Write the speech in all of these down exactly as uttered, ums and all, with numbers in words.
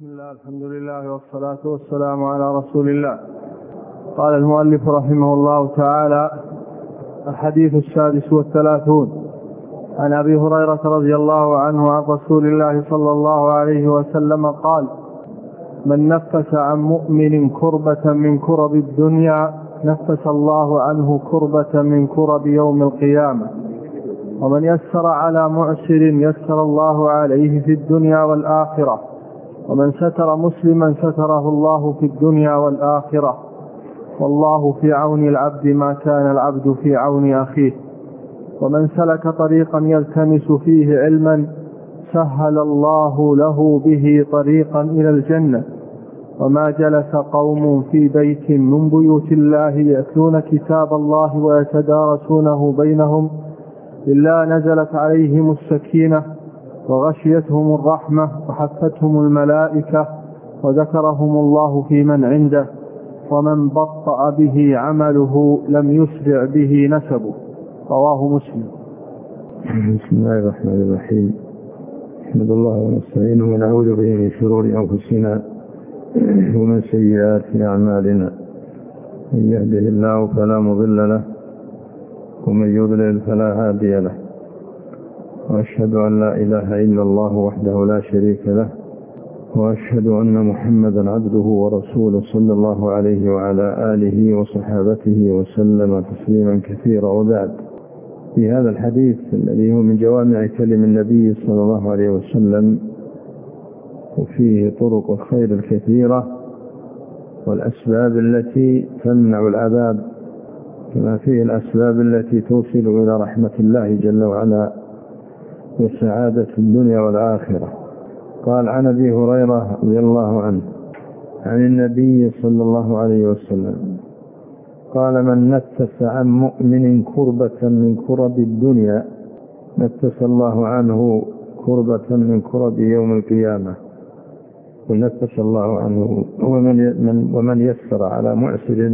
بسم الله، الحمد لله والصلاة والسلام على رسول الله. قال المؤلف رحمه الله تعالى: الحديث السادس والثلاثون عن أبي هريرة رضي الله عنه عن رسول الله صلى الله عليه وسلم قال: من نفس عن مؤمن كربة من كرب الدنيا نفس الله عنه كربة من كرب يوم القيامة، ومن يسر على معسر يسر الله عليه في الدنيا والآخرة، ومن ستر مسلما ستره الله في الدنيا والآخرة، والله في عون العبد ما كان العبد في عون أخيه، ومن سلك طريقا يلتمس فيه علما سهل الله له به طريقا إلى الجنة، وما جلس قوم في بيت من بيوت الله يتلون كتاب الله ويتدارسونه بينهم إلا نزلت عليهم السكينة وغشيتهم الرحمة وحفتهم الملائكة وذكرهم الله في من عنده، ومن بطأ به عمله لم يسرع به نسبه. رواه مسلم. بسم الله الرحمن الرحيم. احمد الله ونستعينه ونعوذ به من شرور أنفسنا ومن سيئات أعمالنا، من يهده الله فلا مضل له ومن يضلل فلا هادي له، وأشهد أن لا إله إلا الله وحده لا شريك له، وأشهد أن محمدا عبده ورسوله صلى الله عليه وعلى آله وصحابته وسلم تسليما كثيرا. وبعد، في هذا الحديث الذي هو من جوامع كلم النبي صلى الله عليه وسلم، وفيه طرق الخير الكثيرة والأسباب التي تمنع العذاب، كما فيه الأسباب التي توصل إلى رحمة الله جل وعلا وسعادة الدنيا والآخرة. قال: عن أبي هريرة رضي الله عنه عن النبي صلى الله عليه وسلم قال: من نفس عن مؤمن كربة من كرب الدنيا نفس الله عنه كربة من كرب يوم القيامة، ونفس الله عنه. ومن, ومن يسر على معسر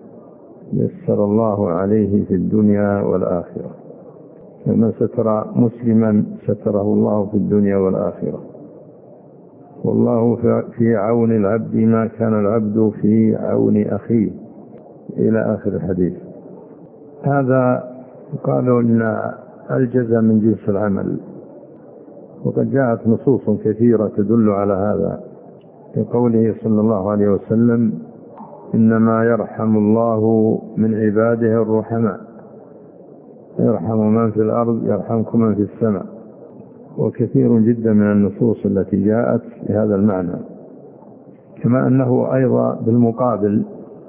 يسر الله عليه في الدنيا والآخرة، ومن ستر مسلما ستره الله في الدنيا والآخرة، والله في عون العبد ما كان العبد في عون أخيه، إلى آخر الحديث. هذا قالوا إن الجزاء من جنس العمل، وقد جاءت نصوص كثيرة تدل على هذا، كقوله صلى الله عليه وسلم: إنما يرحم الله من عباده الرحماء، يرحم من في الأرض يرحمكم من في السماء. وكثير جدا من النصوص التي جاءت بهذا المعنى، كما أنه أيضا بالمقابل،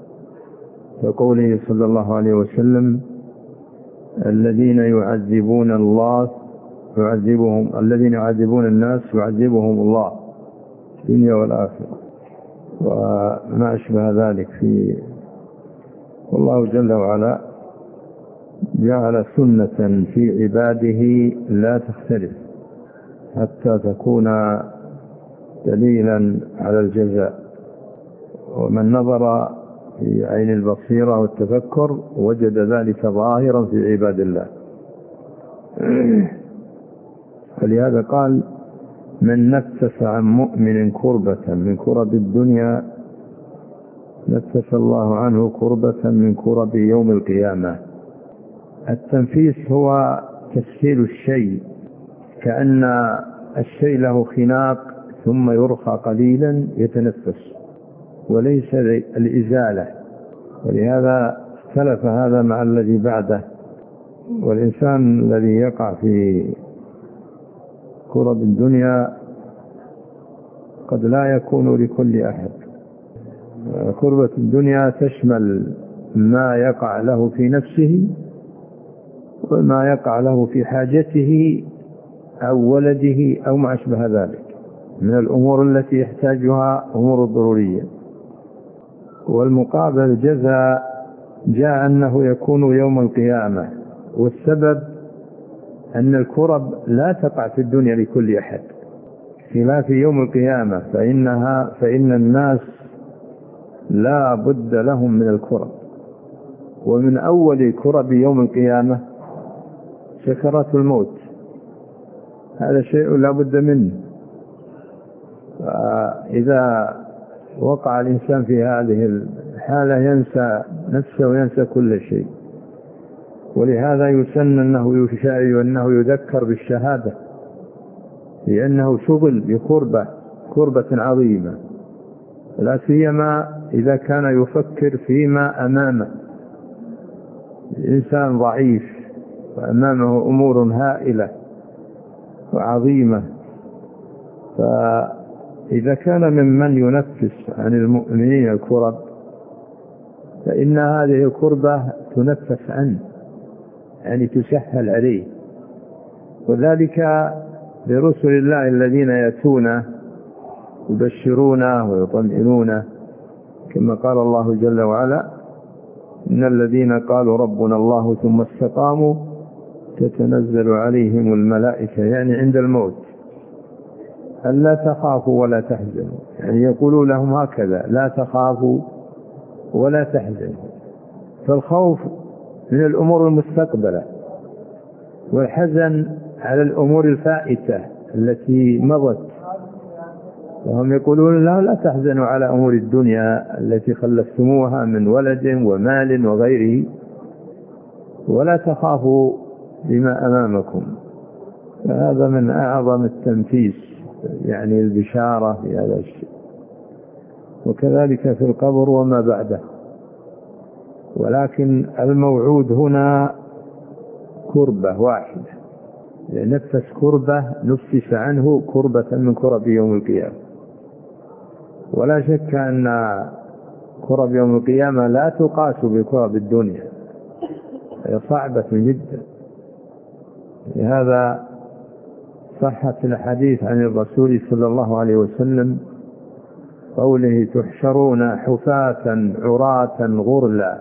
كقوله صلى الله عليه وسلم: الذين يعذبون الله يعذبهم الذين يعذبون الناس يعذبهم الله في الدنيا والآخرة، وما أشبه ذلك. في والله جل وعلا جعل سنة في عباده لا تختلف حتى تكون دليلا على الجزاء، ومن نظر في عين البصيرة والتفكر وجد ذلك ظاهرا في عباد الله. فلهذا قال: من نفس عن مؤمن كربة من كرب الدنيا نفس الله عنه كربة من كرب يوم القيامة. التنفيس هو تسهيل الشيء، كأن الشيء له خناق ثم يرخى قليلا يتنفس، وليس الإزالة. ولهذا اختلف هذا مع الذي بعده. والإنسان الذي يقع في كرب الدنيا قد لا يكون لكل أحد. كربة الدنيا تشمل ما يقع له في نفسه، وما يقع له في حاجته أو ولده أو ما أشبه ذلك من الأمور التي يحتاجها أمور ضرورية. والمقابل جزاء جاء أنه يكون يوم القيامة، والسبب أن الكرب لا تقع في الدنيا لكل أحد، خلاف يوم القيامة فإنها فإن الناس لا بد لهم من الكرب. ومن أول كرب يوم القيامة سكرات الموت، هذا شيء لا بد منه، إذا وقع الإنسان في هذه الحالة ينسى نفسه وينسى كل شيء. ولهذا يسن أنه يشاء وأنه يذكر بالشهادة، لأنه شغل بقربة قربة عظيمة، لا سيما إذا كان يفكر فيما أمامه. الإنسان ضعيف وأمامه أمور هائلة وعظيمة، فإذا كان ممن ينفس عن المؤمنين الكرب فإن هذه الكربة تنفس عنه، يعني تسهل عليه. وذلك لرسل الله الذين يأتونه يبشرونه ويطمئنونه، كما قال الله جل وعلا: إن الذين قالوا ربنا الله ثم استقاموا تتنزل عليهم الملائكة، يعني عند الموت، ألا تخافوا ولا تحزنوا، يعني يقولوا لهم هكذا: لا تخافوا ولا تحزنوا. فالخوف من الأمور المستقبلة، والحزن على الأمور الفائتة التي مضت. وهم يقولون: لا لا تحزنوا على أمور الدنيا التي خلفتموها من ولد ومال وغيره، ولا تخافوا بما أمامكم. فهذا من أعظم التنفيس، يعني البشارة في هذا الشيء. وكذلك في القبر وما بعده. ولكن الموعود هنا كربة واحدة، نفس كربة نفس عنه كربة من كرب يوم القيامة. ولا شك أن كرب يوم القيامة لا تقاس بكرب الدنيا، هي صعبة جدا. لهذا صحت الحديث عن الرسول صلى الله عليه وسلم قوله: تحشرون حفاة عراة غرلا.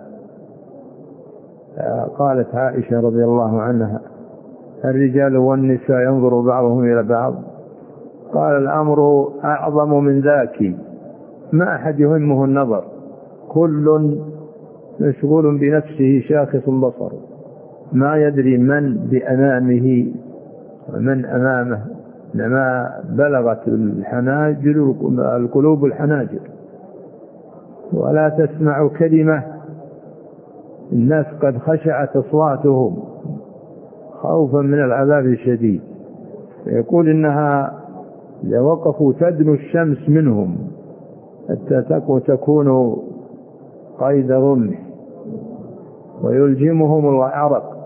قالت عائشة رضي الله عنها: الرجال والنساء ينظر بعضهم إلى بعض؟ قال: الأمر أعظم من ذاك، ما أحد يهمه النظر، كل مشغول بنفسه شاخص البصر، ما يدري من بأمامه ومن أمامه. لما بلغت الحناجر القلوب الحناجر، ولا تسمع كلمة، الناس قد خشعت أصواتهم خوفا من العذاب الشديد. يقول إنها إذا وقفوا تدنو الشمس منهم حتى تكون قيد رمح، ويلجمهم العرق.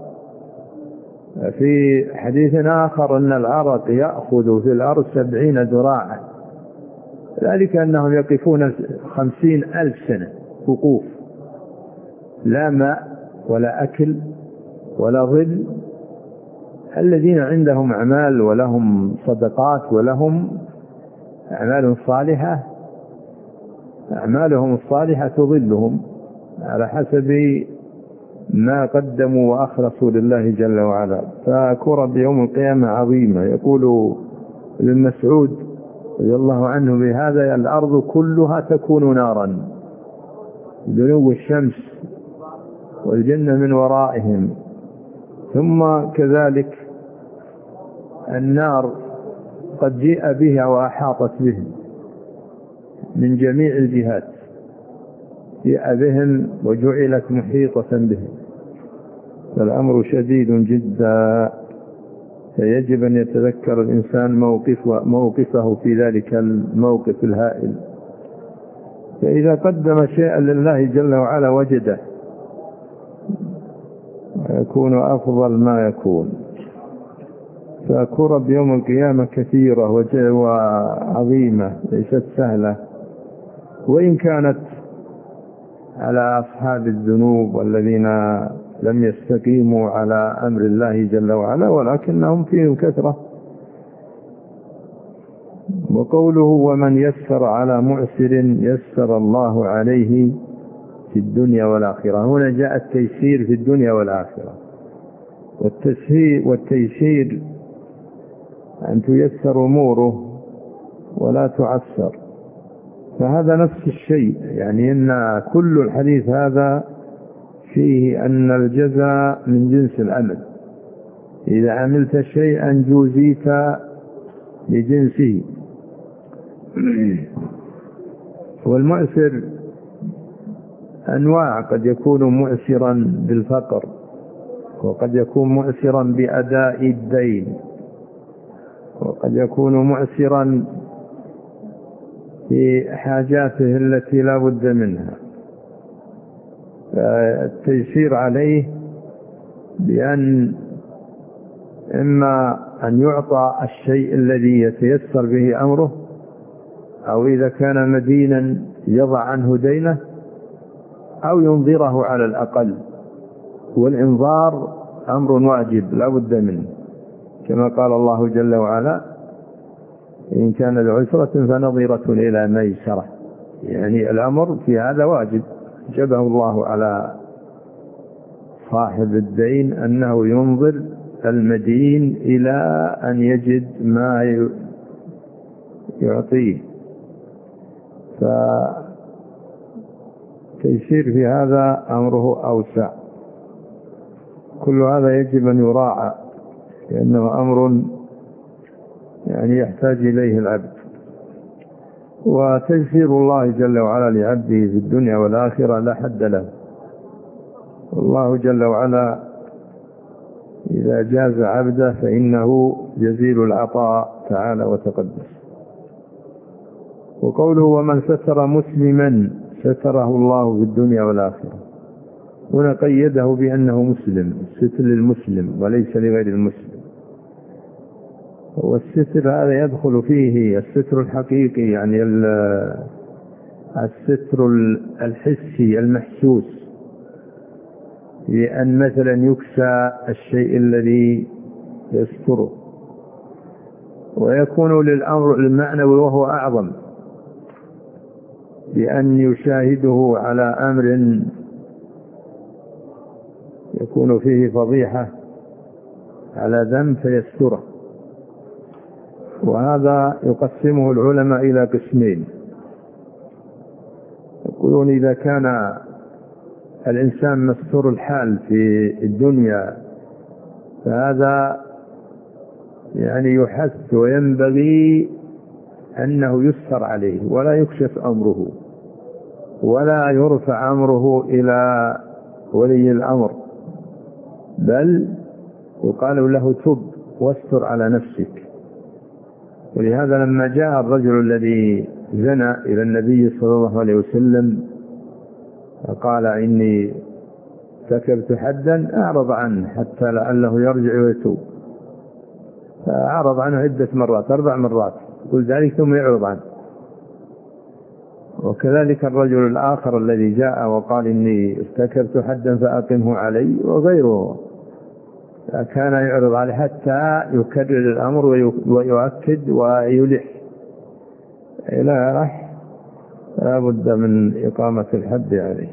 في حديث آخر أن العرق يأخذ في الأرض سبعين ذراعا، ذلك أنهم يقفون خمسين ألف سنة وقوف، لا ماء ولا أكل ولا ظل. الذين عندهم أعمال ولهم صدقات ولهم أعمال صالحة، أعمالهم الصالحة تظلهم على حسب ما قدموا وأخلصوا لله جل وعلا. فكرب يوم القيامة عظيمة. يقول ابن مسعود رضي الله عنه بهذا: الأرض كلها تكون نارا بدنو الشمس، والجنة من ورائهم. ثم كذلك النار قد جيء بها وأحاطت بهم من جميع الجهات، جاء بهم وجعلت محيطة بهم. فالأمر شديد جدا، فيجب أن يتذكر الإنسان موقف موقفه في ذلك الموقف الهائل. فإذا قدم شيئا لله جل وعلا وجده، ويكون أفضل ما يكون. فكرب يوم القيامة كثيرة وعظيمة، ليست سهلة، وإن كانت على أصحاب الذنوب والذين لم يستقيموا على أمر الله جل وعلا، ولكنهم فيهم كثرة. وقوله: ومن يسر على معسر يسر الله عليه في الدنيا والآخرة. هنا جاء التيسير في الدنيا والآخرة. والتسهيل والتيسير أن تيسر أموره ولا تعسر، فهذا نفس الشيء. يعني أن كل الحديث هذا فيه أن الجزاء من جنس العمل، إذا عملت شيئا جوزيت لجنسه. والمؤسر أنواع، قد يكون مؤسرا بالفقر، وقد يكون مؤسرا بأداء الدين، وقد يكون مؤسرا في حاجاته التي لا بد منها. فالتيسير عليه بأن إما أن يعطى الشيء الذي يتيسر به أمره، أو إذا كان مدينا يضع عنه دينه، أو ينظره على الأقل. والإنظار أمر واجب لا بد منه، كما قال الله جل وعلا: إن كان لعسرة فنظرة إلى ميسرة. يعني الأمر في هذا واجب، جبه الله على صاحب الدين أنه ينظر المدين إلى أن يجد ما يعطيه. فتيسير في هذا أمره أوسع. كل هذا يجب أن يراعى، لأنه أمر يعني يحتاج إليه العبد. وتيسير الله جل وعلا لعبده في الدنيا والآخرة لا حد له. والله جل وعلا إذا جاز عبده فإنه جزيل العطاء تعالى وتقدس. وقوله: ومن ستر مسلما ستره الله في الدنيا والآخرة، هنا قيده بأنه مسلم، الستر للمسلم وليس لغير المسلم. والستر هذا يدخل فيه الستر الحقيقي، يعني الستر الحسي المحسوس، لأن مثلا يكسى الشيء الذي يستره. ويكون للأمر المعنوي وهو أعظم، بأن يشاهده على أمر يكون فيه فضيحة على ذنب فيستره. وهذا يقسمه العلماء إلى قسمين. يقولون: إذا كان الإنسان مستور الحال في الدنيا فهذا يعني يحث وينبغي أنه يستر عليه ولا يكشف أمره ولا يرفع أمره إلى ولي الأمر، بل يقال له: تب واستر على نفسك. ولهذا لما جاء الرجل الذي زنى إلى النبي صلى الله عليه وسلم فقال: إني ارتكبت حدا، أعرض عنه حتى لعله يرجع ويتوب. فأعرض عنه عدة مرات، أربع مرات، قل ذلك ثم يعرض عنه. وكذلك الرجل الآخر الذي جاء وقال: إني ارتكبت حدا فأقمه علي، وغيره كان يعرض عليه حتى يكرر الأمر ويؤكد ويلح إلى رح، لا بد من إقامة الحد عليه.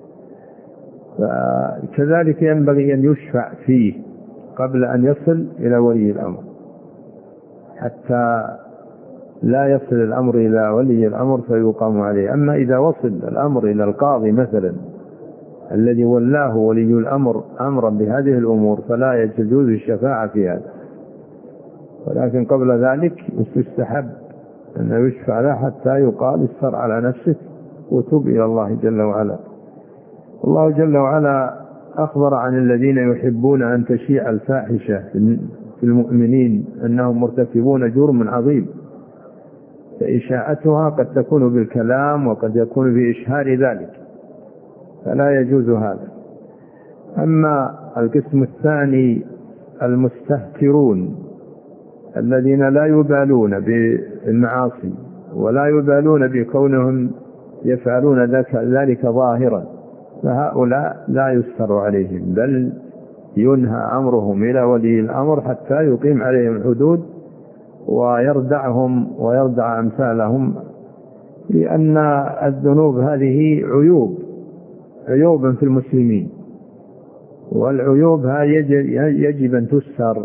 فكذلك ينبغي أن يشفع فيه قبل أن يصل إلى ولي الأمر، حتى لا يصل الأمر إلى ولي الأمر فيقام عليه. أما إذا وصل الأمر إلى القاضي مثلا الذي ولاه ولي الأمر أمرا بهذه الأمور فلا يجوز الشفاعة في هذا، ولكن قبل ذلك يستحب أن يشفع له حتى يقال: استر على نفسك وتب إلى الله جل وعلا. الله جل وعلا أخبر عن الذين يحبون أن تشيع الفاحشة في المؤمنين أنهم مرتكبون جرم عظيم، فإشاعتها قد تكون بالكلام وقد يكون بإشهار ذلك، فلا يجوز هذا. أما القسم الثاني المستهترون الذين لا يبالون بالمعاصي ولا يبالون بكونهم يفعلون ذلك ظاهرا، فهؤلاء لا يستر عليهم، بل ينهى أمرهم إلى ولي الأمر حتى يقيم عليهم الحدود ويردعهم ويردع أمثالهم، لأن الذنوب هذه عيوب عيوب في المسلمين، والعيوب يجب أن تستر.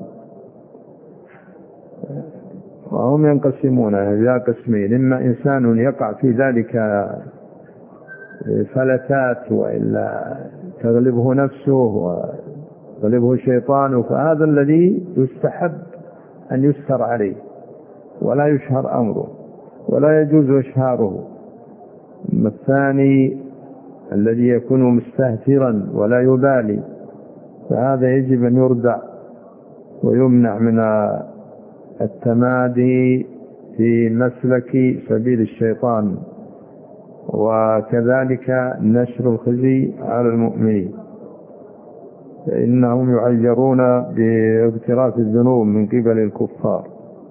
وهم ينقسمون إلى قسمين: إما إنسان يقع في ذلك فلتات وإلا تغلبه نفسه وتغلبه الشيطان، فهذا الذي يستحب أن يستر عليه ولا يشهر أمره. ولا يجوز إشهاره. أما الثاني الذي يكون مستهترا ولا يبالي فهذا يجب أن يردع ويمنع من التمادي في مسلك سبيل الشيطان، وكذلك نشر الخزي على المؤمنين، فإنهم يعيرون باغتراف الذنوب من قبل الكفار.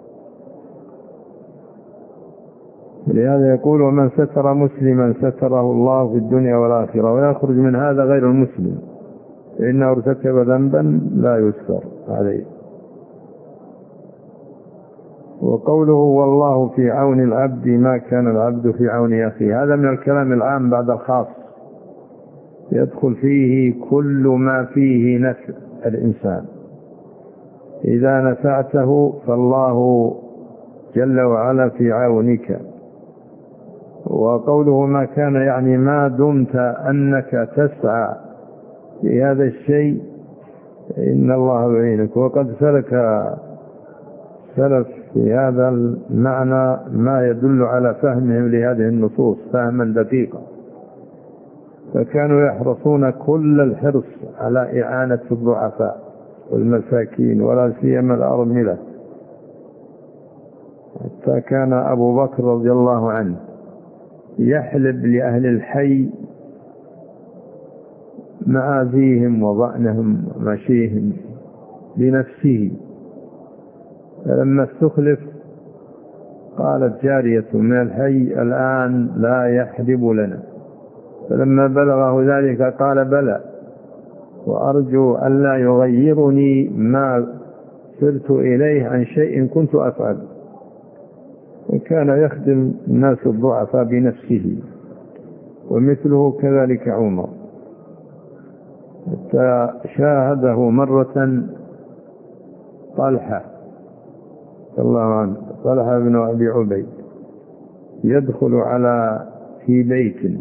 لهذا يقول: ومن ستر مسلما ستره الله في الدنيا والآخرة، ويخرج من هذا غير المسلم فإنه ارتكب ذنبا لا يستر عليه. وقوله: والله في عون العبد ما كان العبد في عون أخيه، هذا من الكلام العام بعد الخاص، يدخل فيه كل ما فيه نفع الإنسان. إذا نفعته فالله جل وعلا في عونك. وقوله ما كان يعني ما دمت أنك تسعى في هذا الشيء إن الله يعينك. وقد سلك سلف في هذا المعنى ما يدل على فهمهم لهذه النصوص فهما دقيقا، فكانوا يحرصون كل الحرص على إعانة الضعفاء والمساكين ولا سيما الأرملة، حتى كان أبو بكر رضي الله عنه يحلب لأهل الحي معازيهم وضأنهم ومشيهم بنفسه. فلما استخلف قالت جارية من الحي: الآن لا يحلب لنا. فلما بلغه ذلك قال: بلى، وأرجو أن لا يغيرني ما سرت إليه عن شيء كنت أفعل. وكان يخدم الناس الضعفاء بنفسه، ومثله كذلك عمر، حتى شاهده مرة طلحة الله عنه، طلحة بن أبي عبيد، يدخل على في بيت،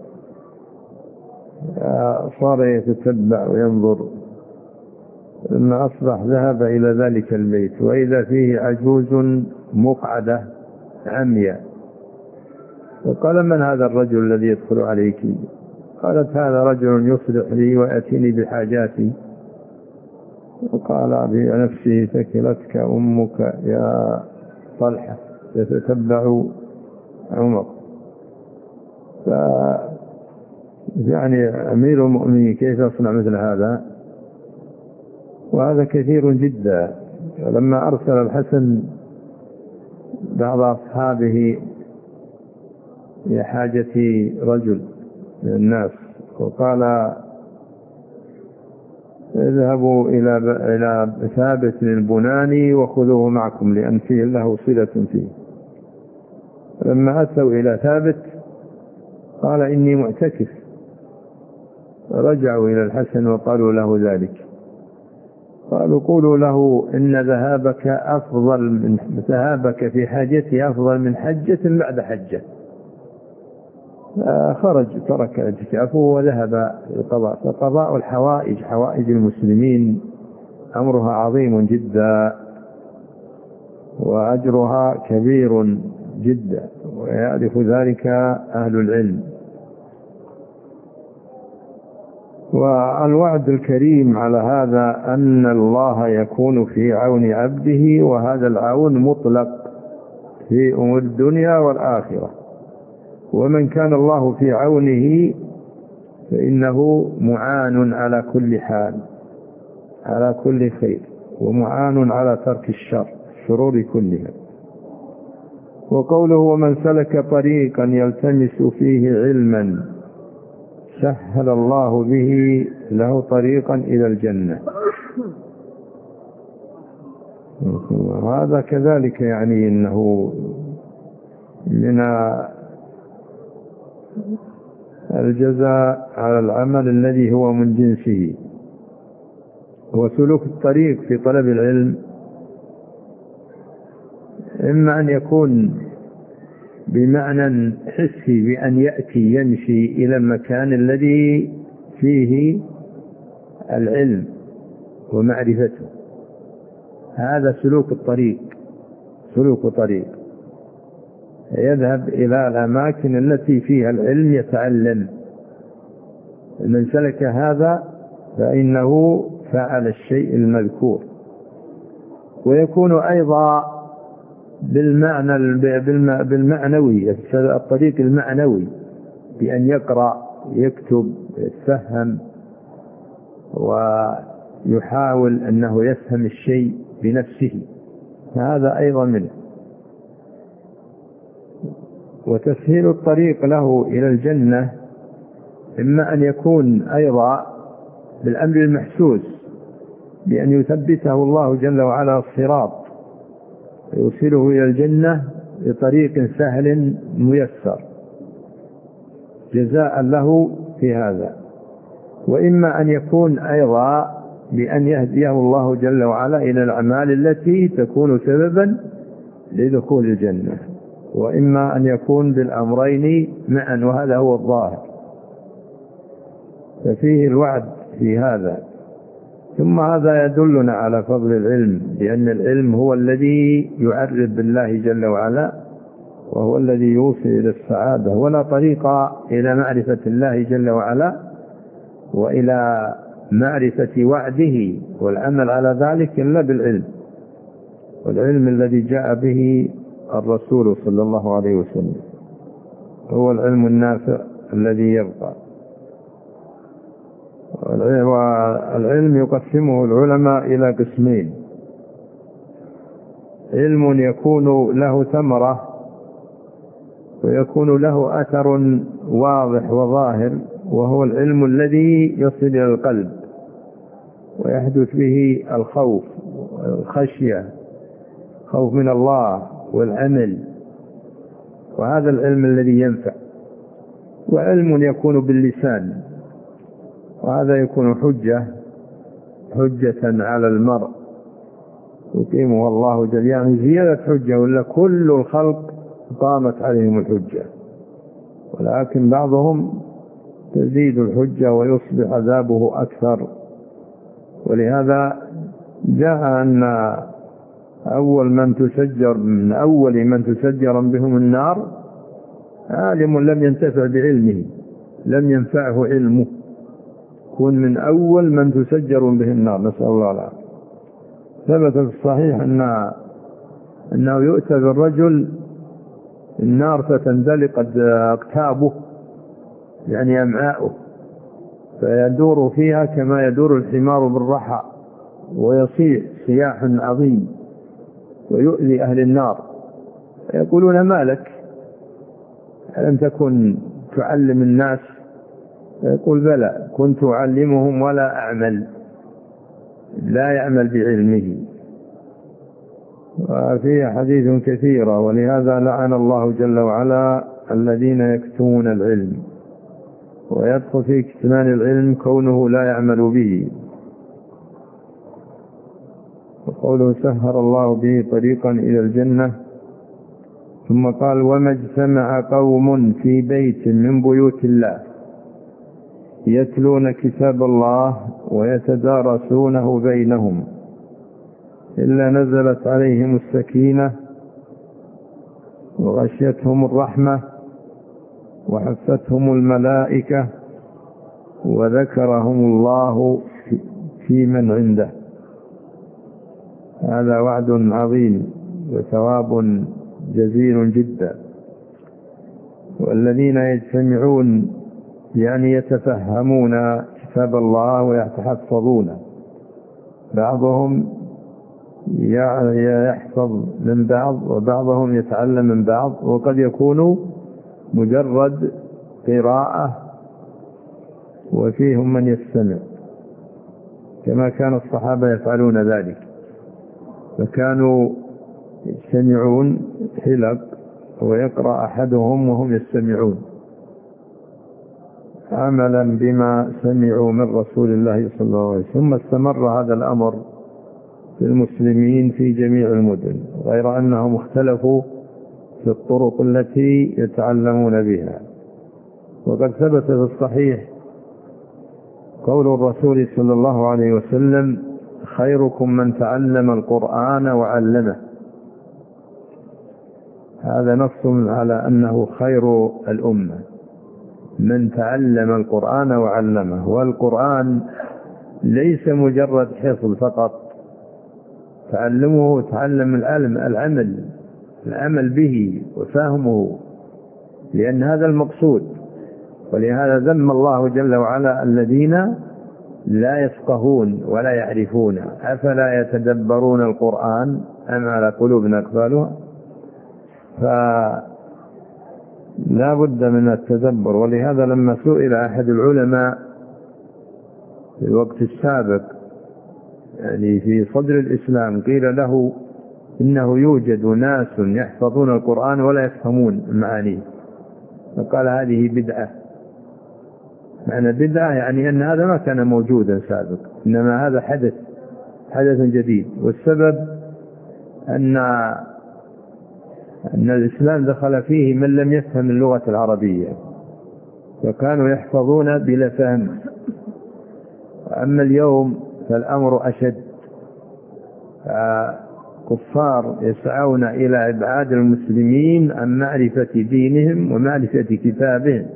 صار يتتبع وينظر. لما أصبح ذهب إلى ذلك البيت وإذا فيه عجوز مقعدة عمياء، وقال: من هذا الرجل الذي يدخل عليك؟ قالت: هذا رجل يصلح لي ويأتيني بحاجاتي. وقال بنفسه: ثكلتك أمك يا طلحة، يتتبع عمر. ف يعني أمير المؤمنين كيف يصنع مثل هذا؟ وهذا كثير جدا. لما أرسل الحسن بعض أصحابه لحاجة رجل من الناس وقال: اذهبوا إلى إلى ثابت البناني وخذوه معكم لأن فيه له صلة فيه. لما أتوا إلى ثابت قال: إني معتكف. رجعوا إلى الحسن وقالوا له ذلك. قالوا: قولوا له إن ذهابك أفضل من ذهابك في حاجته أفضل من حجة بعد حجة. خرج ترك اعتكافه وذهب للقضاء. فقضاء الحوائج حوائج المسلمين أمرها عظيم جدا وأجرها كبير جدا، ويعرف ذلك أهل العلم. والوعد الكريم على هذا أن الله يكون في عون عبده، وهذا العون مطلق في أمور الدنيا والآخرة. ومن كان الله في عونه فإنه معان على كل حال، على كل خير، ومعان على ترك الشر الشرور كلها. وقوله: ومن سلك طريقا يلتمس فيه علما سهل الله به له طريقا إلى الجنة. هذا كذلك يعني أنه من الجزاء على العمل الذي هو من جنسه. وسلوك الطريق في طلب العلم إما أن يكون بمعنى حسي بأن يأتي يمشي إلى المكان الذي فيه العلم ومعرفته، هذا سلوك الطريق، سلوك طريق. يذهب إلى الأماكن التي فيها العلم يتعلم. من سلك هذا فإنه فعل الشيء المذكور. ويكون أيضا بالمعنى بالمعنوي، الطريق المعنوي، بأن يقرأ يكتب يتفهم ويحاول أنه يفهم الشيء بنفسه، هذا أيضا منه. وتسهيل الطريق له إلى الجنة إما أن يكون أيضا بالأمر المحسوس، بأن يثبته الله جل وعلا الصراط ويوصله إلى الجنة بطريق سهل ميسر جزاء له في هذا. وإما أن يكون أيضا بأن يهديه الله جل وعلا إلى الأعمال التي تكون سببا لدخول الجنة. وإما أن يكون بالأمرين معا، وهذا هو الظاهر، ففيه الوعد في هذا. ثم هذا يدلنا على فضل العلم، لأن العلم هو الذي يعرف بالله جل وعلا، وهو الذي يوصل إلى السعادة. ولا طريق إلى معرفة الله جل وعلا وإلى معرفة وعده والعمل على ذلك إلا بالعلم، والعلم الذي جاء به الرسول صلى الله عليه وسلم هو العلم النافع الذي يبقى. والعلم يقسمه العلماء إلى قسمين: علم يكون له ثمرة ويكون له أثر واضح وظاهر، وهو العلم الذي يصل إلى القلب ويحدث به الخوف والخشية، خوف من الله والعمل، وهذا العلم الذي ينفع. وعلم يكون باللسان، وهذا يكون حجة حجة على المرء يقيمها الله جل، يعني زيادة حجة، ولا كل الخلق قامت عليهم الحجة، ولكن بعضهم تزيد الحجة ويصبح عذابه أكثر. ولهذا جاء أن أول من تسجر من أول من تسجر بهم النار عالم لم ينتفع بعلمه، لم ينفعه علمه، كن من أول من تسجر به النار، نسأل الله العافية. ثبت في الصحيح أن أنه يؤتى بالرجل النار فتندلق أقتابه، يعني أمعاؤه، فيدور فيها كما يدور الحمار بالرحى، ويصيح صياح عظيم ويؤذي أهل النار. يقولون: ما لك؟ ألم تكن تعلم الناس؟ يقول: بلى، كنت أعلمهم ولا أعمل، لا يعمل بعلمه. وفيه حديث كثيرة، ولهذا لعن الله جل وعلا الذين يكتمون العلم. ويدخل في كتمان العلم كونه لا يعمل به. وقوله سهر الله به طريقا إلى الجنة. ثم قال: وما اجتمع قوم في بيت من بيوت الله يتلون كتاب الله ويتدارسونه بينهم إلا نزلت عليهم السكينة وغشيتهم الرحمة وحفتهم الملائكة وذكرهم الله في من عنده. هذا وعد عظيم وثواب جزيل جدا. والذين يجتمعون يعني يتفهمون كتاب الله ويتحفظون، بعضهم يحفظ من بعض وبعضهم يتعلم من بعض، وقد يكون مجرد قراءة وفيهم من يستمع، كما كان الصحابة يفعلون ذلك، فكانوا يجتمعون حلق ويقرأ أحدهم وهم يستمعون عملا بما سمعوا من رسول الله صلى الله عليه وسلم. ثم استمر هذا الأمر في المسلمين في جميع المدن، غير أنهم اختلفوا في الطرق التي يتعلمون بها. وقد ثبت في الصحيح قول الرسول صلى الله عليه وسلم: خيركم من تعلم القرآن وعلمه. هذا نص على أنه خير الأمة من تعلم القرآن وعلمه. والقرآن ليس مجرد حفظ فقط، تعلمه تعلم العلم العمل العمل به وفهمه، لأن هذا المقصود. ولهذا ذم الله جل وعلا الذين لا يفقهون ولا يعرفون، أفلا يتدبرون القرآن أم على قلوب أقفالها. فلا بد من التدبر. ولهذا لما سئل أحد العلماء في الوقت السابق يعني في صدر الإسلام قيل له إنه يوجد ناس يحفظون القرآن ولا يفهمون معانيه، فقال هذه بدعة. معنى بدعة يعني أن هذا ما كان موجودا سابق، إنما هذا حدث حدث جديد. والسبب أن أن الإسلام دخل فيه من لم يفهم اللغة العربية، وكانوا يحفظون بلا فهم. أما اليوم فالأمر أشد، كفار يسعون إلى إبعاد المسلمين عن معرفة دينهم ومعرفة كتابهم،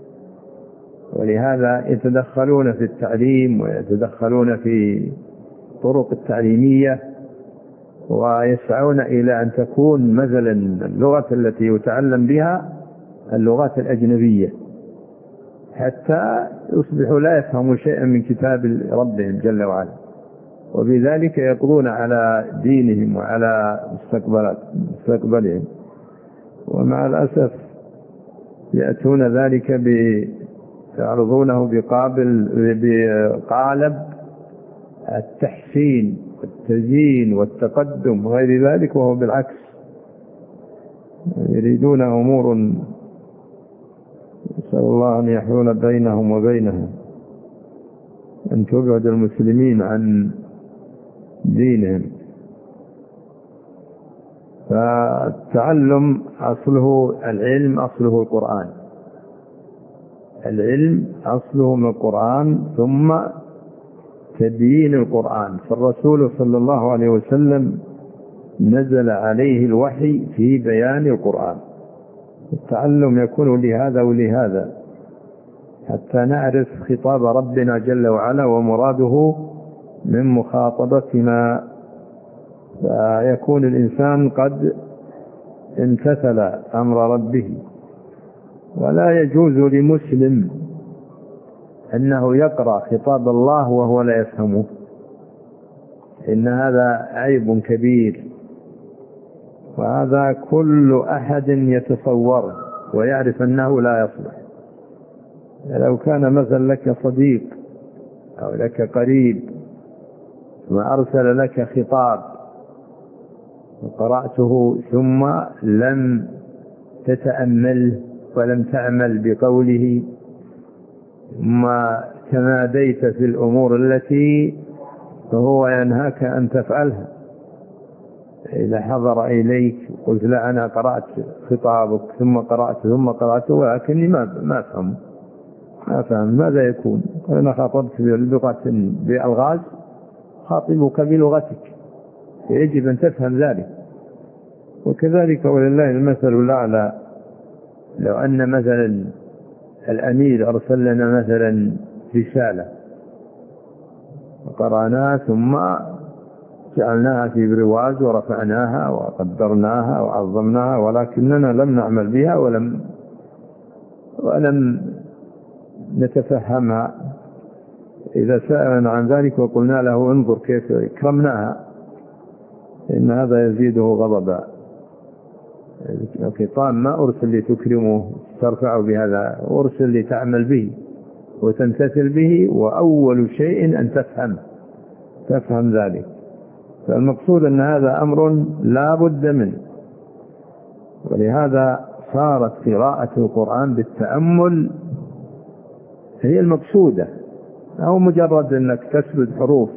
ولهذا يتدخلون في التعليم ويتدخلون في طرق التعليمية، ويسعون إلى أن تكون مثلا اللغة التي يتعلم بها اللغات الأجنبية، حتى يصبحوا لا يفهموا شيئا من كتاب ربهم جل وعلا، وبذلك يقضون على دينهم وعلى مستقبلهم. ومع الأسف يأتون ذلك يعرضونه بقابل بقالب التحسين والتزيين والتقدم وغير ذلك، وهو بالعكس يريدون أمور نسأل الله أن يحول بينهم وبينها، أن تبعد المسلمين عن دينهم. فالتعلم أصله العلم، أصله القرآن، العلم أصله من القرآن ثم تبيين القرآن. فالرسول صلى الله عليه وسلم نزل عليه الوحي في بيان القرآن. التعلم يكون لهذا ولهذا حتى نعرف خطاب ربنا جل وعلا ومراده من مخاطبتنا، فيكون الإنسان قد امتثل أمر ربه. ولا يجوز لمسلم أنه يقرأ خطاب الله وهو لا يفهمه، إن هذا عيب كبير، وهذا كل أحد يتصوره ويعرف أنه لا يصلح. لو كان مثلا لك صديق أو لك قريب وأرسل لك خطاب وقرأته ثم لم تتأمل ولم تعمل بقوله، ما تماديت في الأمور التي هو ينهاك أن تفعلها، إذا حضر إليك قلت لا أنا قرأت خطابك ثم قرأت ثم قرأت ولكني ما ما أفهم ما أفهم ماذا يكون؟ أنا خاطبت بلغة بألغاز، خاطبك بلغتك، يجب أن تفهم ذلك. وكذلك ولله المثل الأعلى، لو أن مثلا الأمير أرسل لنا مثلا رسالة وقرأناها ثم جعلناها في برواز ورفعناها وقدرناها وعظمناها، ولكننا لم نعمل بها ولم ولم نتفهمها، إذا سألنا عن ذلك وقلنا له انظر كيف كرمناها، إن هذا يزيده غضبا. الخطاب ما أرسل لتكرمه ترفع بهذا، أرسل لتعمل به وتمتثل به، وأول شيء أن تفهم تفهم ذلك. فالمقصود أن هذا أمر لا بد منه، ولهذا صارت قراءة القرآن بالتأمل هي المقصودة، أو مجرد أنك تسرد حروف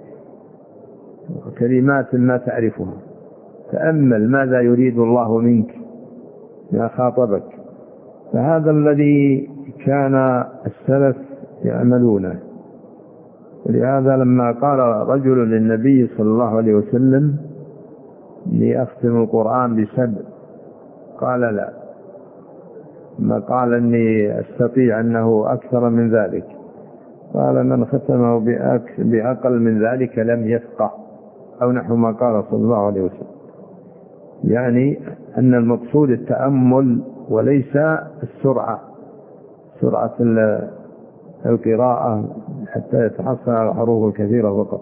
وكلمات ما تعرفها. تأمل ماذا يريد الله منك ما خاطبك. فهذا الذي كان السلف يعملونه. ولهذا لما قال رجل للنبي صلى الله عليه وسلم لي أختم القرآن بسبع، قال لا، ما قال إني أستطيع أنه أكثر من ذلك، قال من ختمه بأقل من ذلك لم يفقه، أو نحو ما قال صلى الله عليه وسلم. يعني أن المقصود التأمل وليس السرعة، سرعة القراءة حتى يتحصل على الحروف الكثيرة فقط.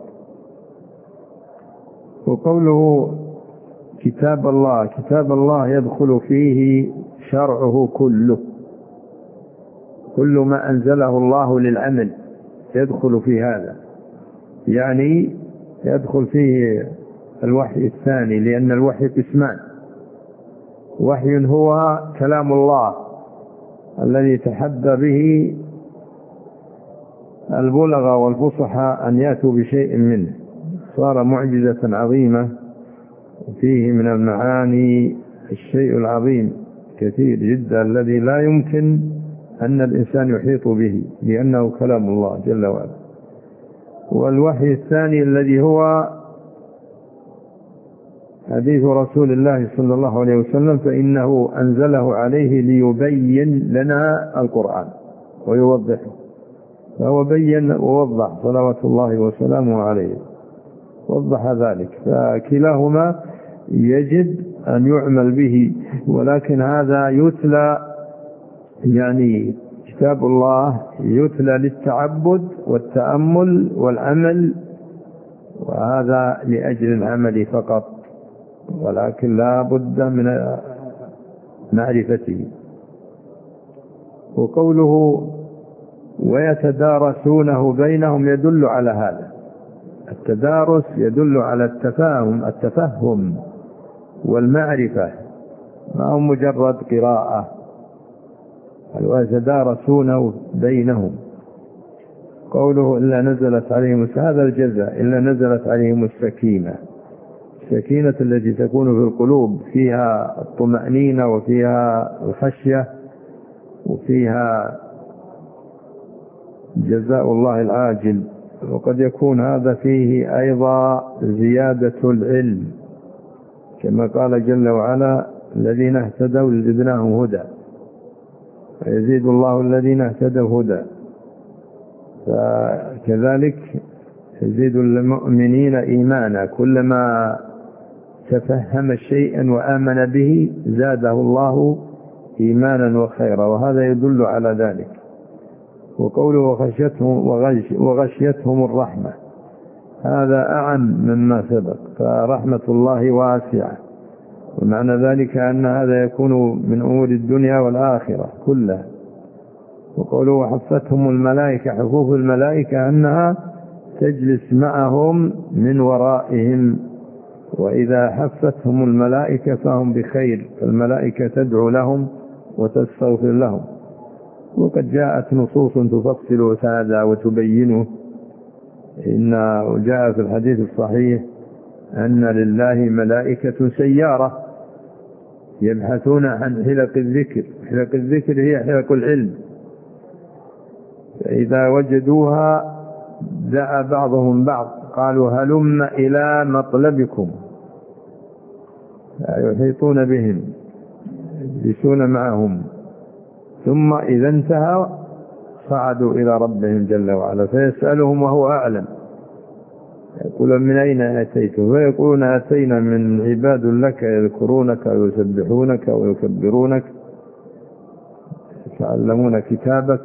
وقوله كتاب الله، كتاب الله يدخل فيه شرعه كله، كل ما أنزله الله للعمل يدخل في هذا، يعني يدخل فيه الوحي الثاني، لأن الوحي قسمان: وحي هو كلام الله الذي تحدى به البلغة والفصحى أن يأتوا بشيء منه، صار معجزة عظيمة، فيه من المعاني الشيء العظيم كثير جدا الذي لا يمكن أن الإنسان يحيط به، لأنه كلام الله جل وعلا. والوحي الثاني الذي هو حديث رسول الله صلى الله عليه وسلم، فإنه أنزله عليه ليبين لنا القرآن ويوضحه، فهو بين ووضح صلوات الله وسلامه عليه، وضح ذلك، فكلاهما يجب أن يعمل به. ولكن هذا يتلى، يعني كتاب الله يتلى للتعبد والتأمل والعمل، وهذا لأجل العمل فقط، ولكن لا بد من معرفته. وقوله ويتدارسونه بينهم يدل على هذا، التدارس يدل على التفاهم التفهم والمعرفة، ما هو مجرد قراءة، ويتدارسونه بينهم. قوله إلا نزلت عليهم، هذا الجزاء، إلا نزلت عليهم السكينة، السكينة التي تكون في القلوب، فيها الطمأنينة وفيها الخشية وفيها جزاء الله العاجل. وقد يكون هذا فيه أيضا زيادة العلم، كما قال جل وعلا الذين اهتدوا زدناهم هدى، فيزيد الله الذين اهتدوا هدى، فكذلك يزيد المؤمنين إيمانا، كلما تفهم شيئا وآمن به زاده الله إيمانا وخيرا، وهذا يدل على ذلك. وقوله وغشيتهم, وغش وغشيتهم الرحمة، هذا أعم مما سبق، فرحمة الله واسعة، ومعنى ذلك أن هذا يكون من أمور الدنيا والآخرة كلها. وقوله وحفتهم الملائكة، حفوف الملائكة أنها تجلس معهم من ورائهم، وإذا حفتهم الملائكة فهم بخير، فالملائكة تدعو لهم وتستغفر لهم. وقد جاءت نصوص تفصل هذا وتبينه، إن جاء في الحديث الصحيح أن لله ملائكة سيارة يبحثون عن حلق الذكر، حلق الذكر هي حلق العلم، فإذا وجدوها دعا بعضهم بعض قالوا هلم إلى مطلبكم، يحيطون بهم يجلسون معهم، ثم إذا انتهى صعدوا إلى ربهم جل وعلا فيسألهم وهو أعلم، يقول من أين أتيتم؟ فيقولون أتينا من عباد لك يذكرونك ويسبحونك ويكبرونك يتعلمون كتابك.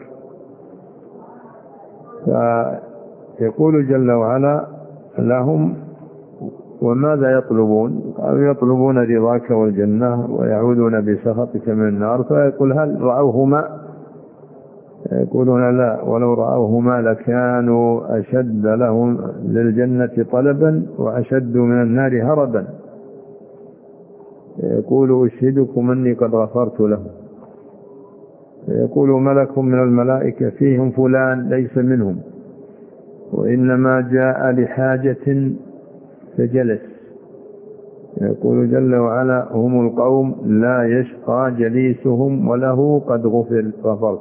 فيقول جل وعلا لهم وماذا يطلبون؟ قالوا يطلبون رضاك والجنة ويعوذون بسخطك من النار. فيقول هل رأوهما؟ يقولون لا، ولو رأوهما لكانوا أشد لهم للجنة طلبا وأشد من النار هربا. يقول أشهدكم أني قد غفرت لهم. يقول ملك من الملائكة فيهم فلان ليس منهم وإنما جاء لحاجة فجلس. يقول جل وعلا هم القوم لا يشقى جليسهم وله قد غفر غفرت.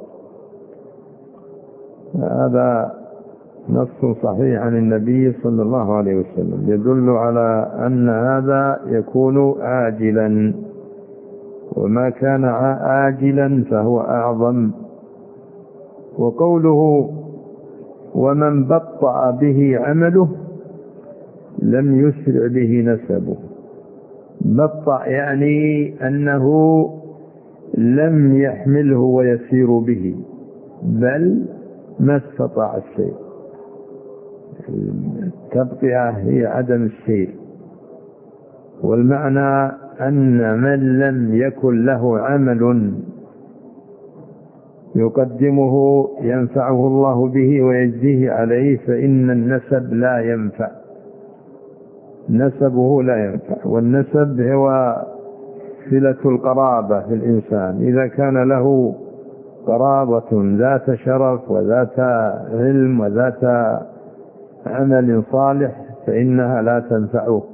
هذا نص صحيح عن النبي صلى الله عليه وسلم يدل على أن هذا يكون عاجلا وما كان عاجلا فهو أعظم. وقوله ومن بطأ به عمله لم يسرع به نسبه. بطأ يعني أنه لم يحمله ويسير به، بل ما استطاع السير. التبطئة هي عدم السير، والمعنى أن من لم يكن له عمل يقدمه ينفعه الله به ويجزيه عليه فإن النسب لا ينفع، نسبه لا ينفع. والنسب هو صلة القرابة في الإنسان، إذا كان له قرابة ذات شرف وذات علم وذات عمل صالح فإنها لا تنفعه.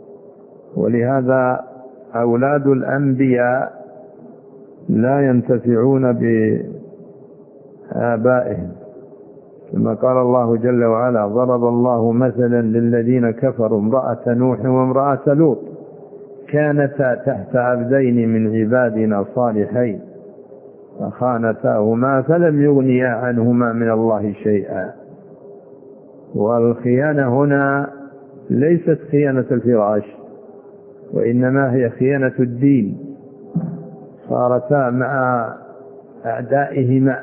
ولهذا أولاد الأنبياء لا ينتفعون بآبائهم، كما قال الله جل وعلا ضرب الله مثلا للذين كفروا امرأة نوح وامرأة لوط كانتا تحت عبدين من عبادنا صالحين فخانتاهما فلم يغنيا عنهما من الله شيئا. والخيانة هنا ليست خيانة الفراش، وإنما هي خيانة الدين. صارتا مع أعدائهما،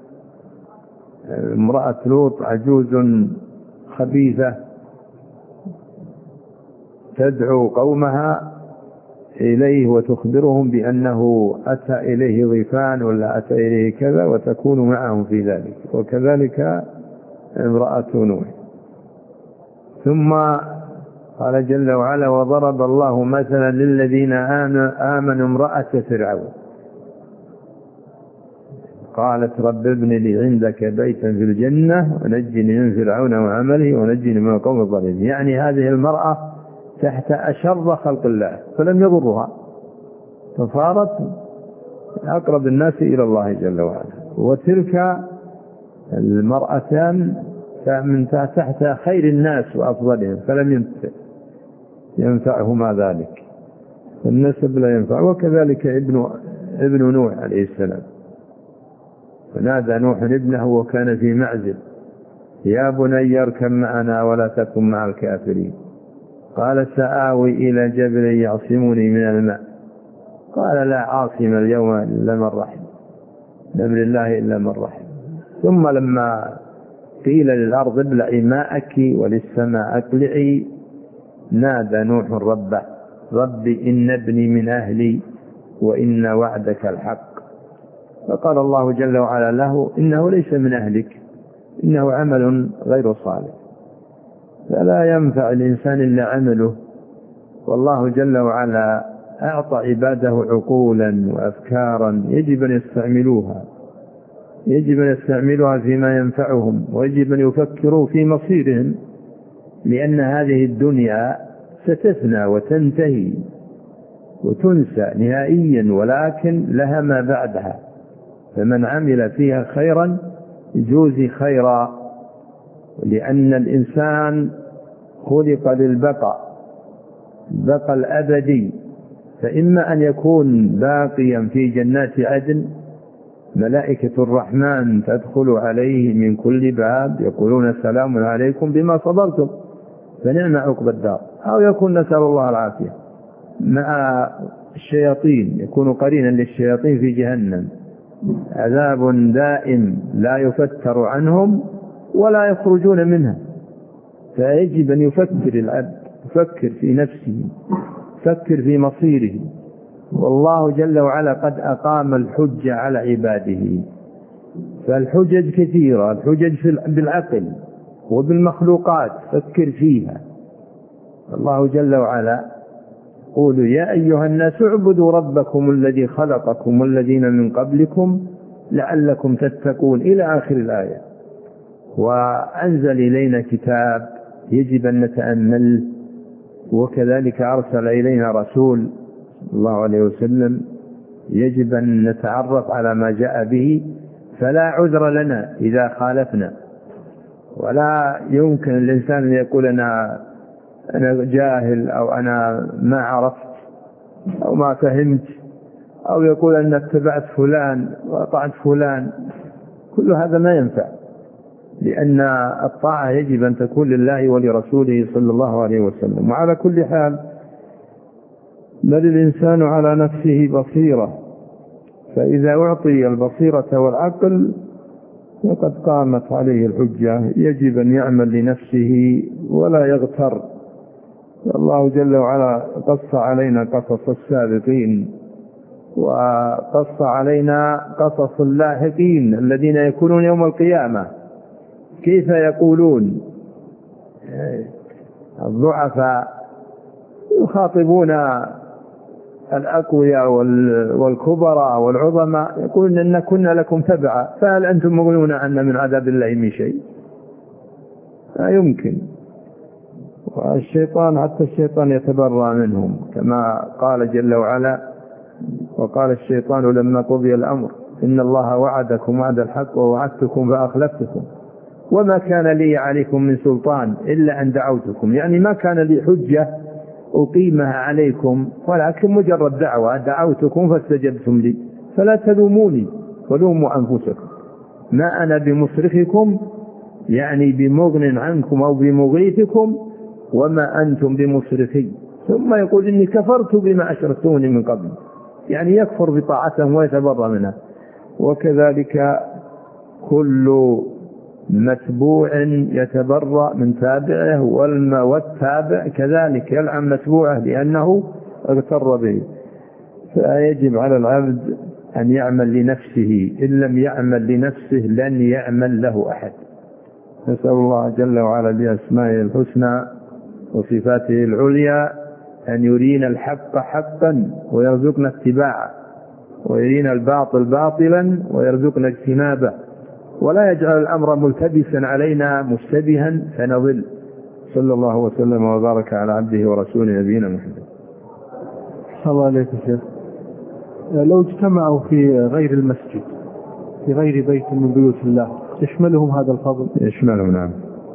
امرأة لوط عجوز خبيثة تدعو قومها إليه وتخبرهم بأنه أتى إليه ضيفان ولا أتى إليه كذا وتكون معهم في ذلك، وكذلك امرأة نوح. ثم قال جل وعلا وضرب الله مثلا للذين آمنوا امرأة فرعون قالت رب ابن لي عندك بيتا في الجنة ونجني من فرعون وعمله ونجني من القوم الظالمين. يعني هذه المرأة تحت أشر خلق الله فلم يضرها، فصارت أقرب الناس إلى الله جل وعلا. وتلك المرأتان من تحت خير الناس وأفضلهم فلم ينفعهما ذلك، النسب لا ينفع. وكذلك ابن, ابن نوح عليه السلام فنادى نوح ابنه وكان في معزل يا بني اركب معنا ولا تكن مع الكافرين قال سآوي إلى جبل يعصمني من الماء قال لا عاصم اليوم إلا من رحم بأمر الله إلا من رحم. ثم لما قيل للأرض ابلعي ماءك وللسماء اقلعي نادى نوح ربه ربي إن ابني من أهلي وإن وعدك الحق. فقال الله جل وعلا له إنه ليس من أهلك، إنه عمل غير صالح، فلا ينفع الإنسان إلا عمله. والله جل وعلا أعطى عباده عقولا وأفكارا يجب أن يستعملوها، يجب أن يستعملوها فيما ينفعهم، ويجب أن يفكروا في مصيرهم، لأن هذه الدنيا ستفنى وتنتهي وتنسى نهائيا، ولكن لها ما بعدها، فمن عمل فيها خيرا يجوزي خيرا، لأن الإنسان خلق للبقاء، البقاء الأبدي، فإما أن يكون باقيا في جنات عدن ملائكة الرحمن تدخل عليه من كل باب يقولون سلام عليكم بما صبرتم فنعم عقبى الدار، أو يكون نسأل الله العافية مع الشياطين، يكون قرينا للشياطين في جهنم عذاب دائم لا يفتر عنهم ولا يخرجون منها. فيجب أن يفكر العبد، يفكر في نفسه، يفكر في مصيره. والله جل وعلا قد أقام الحجة على عباده، فالحجج كثيرة، الحجج بالعقل وبالمخلوقات فكر فيها. الله جل وعلا قولوا يا أيها الناس اعبدوا ربكم الذي خلقكم والذين من قبلكم لعلكم تتقون إلى آخر الآية. وأنزل إلينا كتاب يجب أن نتأمل، وكذلك أرسل إلينا رسول الله عليه وسلم يجب أن نتعرف على ما جاء به، فلا عذر لنا إذا خالفنا، ولا يمكن الإنسان أن يقول أنا أنا جاهل أو أنا ما عرفت أو ما فهمت أو يقول أن اتبعت فلان وأطعت فلان، كل هذا ما ينفع، لأن الطاعة يجب أن تكون لله ولرسوله صلى الله عليه وسلم. وعلى كل حال بل الإنسان على نفسه بصيرة، فإذا أعطي البصيرة والعقل وقد قامت عليه الحجة يجب أن يعمل لنفسه ولا يغتر. الله جل وعلا قص علينا قصص السابقين وقص علينا قصص اللاحقين الذين يكونون يوم القيامة، كيف يقولون الضعفاء يخاطبون الأقوياء والكبراء والعظماء يقولون إن كنا لكم تبعا فهل أنتم مغنون عنا من عذاب الله من شيء؟ لا يمكن. والشيطان حتى الشيطان يتبرأ منهم، كما قال جل وعلا وقال الشيطان لما قضي الأمر إن الله وعدكم وعد الحق ووعدتكم فأخلفتكم وما كان لي عليكم من سلطان إلا أن دعوتكم، يعني ما كان لي حجة أقيمها عليكم ولكن مجرد دعوة دعوتكم فاستجبتم لي فلا تلوموني ولوموا أنفسكم ما أنا بمصرخكم، يعني بمغن عنكم أو بمغيثكم وما أنتم بمصرخي. ثم يقول إني كفرت بما أشركتوني من قبل، يعني يكفر بطاعتهم ويتبرأ منها. وكذلك كل متبوع يتبرأ من تابعه والتابع كذلك يلعن متبوعه لأنه اغتر به. فيجب على العبد أن يعمل لنفسه، إن لم يعمل لنفسه لن يعمل له أحد. نسأل الله جل وعلا بأسمائه الحسنى وصفاته العليا أن يرينا الحق حقا ويرزقنا اتباعه، ويرينا الباطل باطلا ويرزقنا اجتنابه، ولا يجعل الأمر ملتبسا علينا مشتبها فنضل. صلى الله وسلم وبارك على عبده ورسوله نبينا محمد. صلى الله عليه وسلم. لو اجتمعوا في غير المسجد في غير بيت من بيوت الله يشملهم هذا الفضل؟ يشملهم نعم.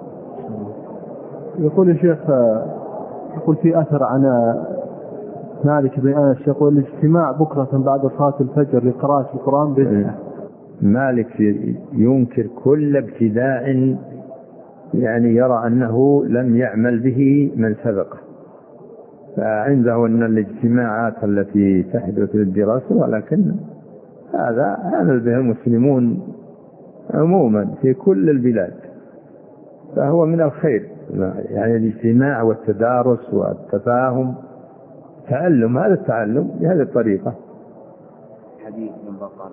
يقول الشيخ، يقول في أثر عن مالك بن أنس يقول الاجتماع بكرة بعد صلاة الفجر لقراءة القرآن بدعة. مالك ينكر كل ابتداء، يعني يرى أنه لم يعمل به من سبقه، فعنده أن الاجتماعات التي تحدث للدراسة، ولكن هذا عمل به المسلمون عموما في كل البلاد، فهو من الخير، يعني الاجتماع والتدارس والتفاهم تعلم، هذا التعلم بهذه الطريقة. حديث من بطل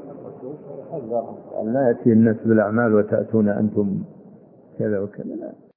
العمل لا يأتي الناس بالأعمال وتأتون أنتم كذا وكذا.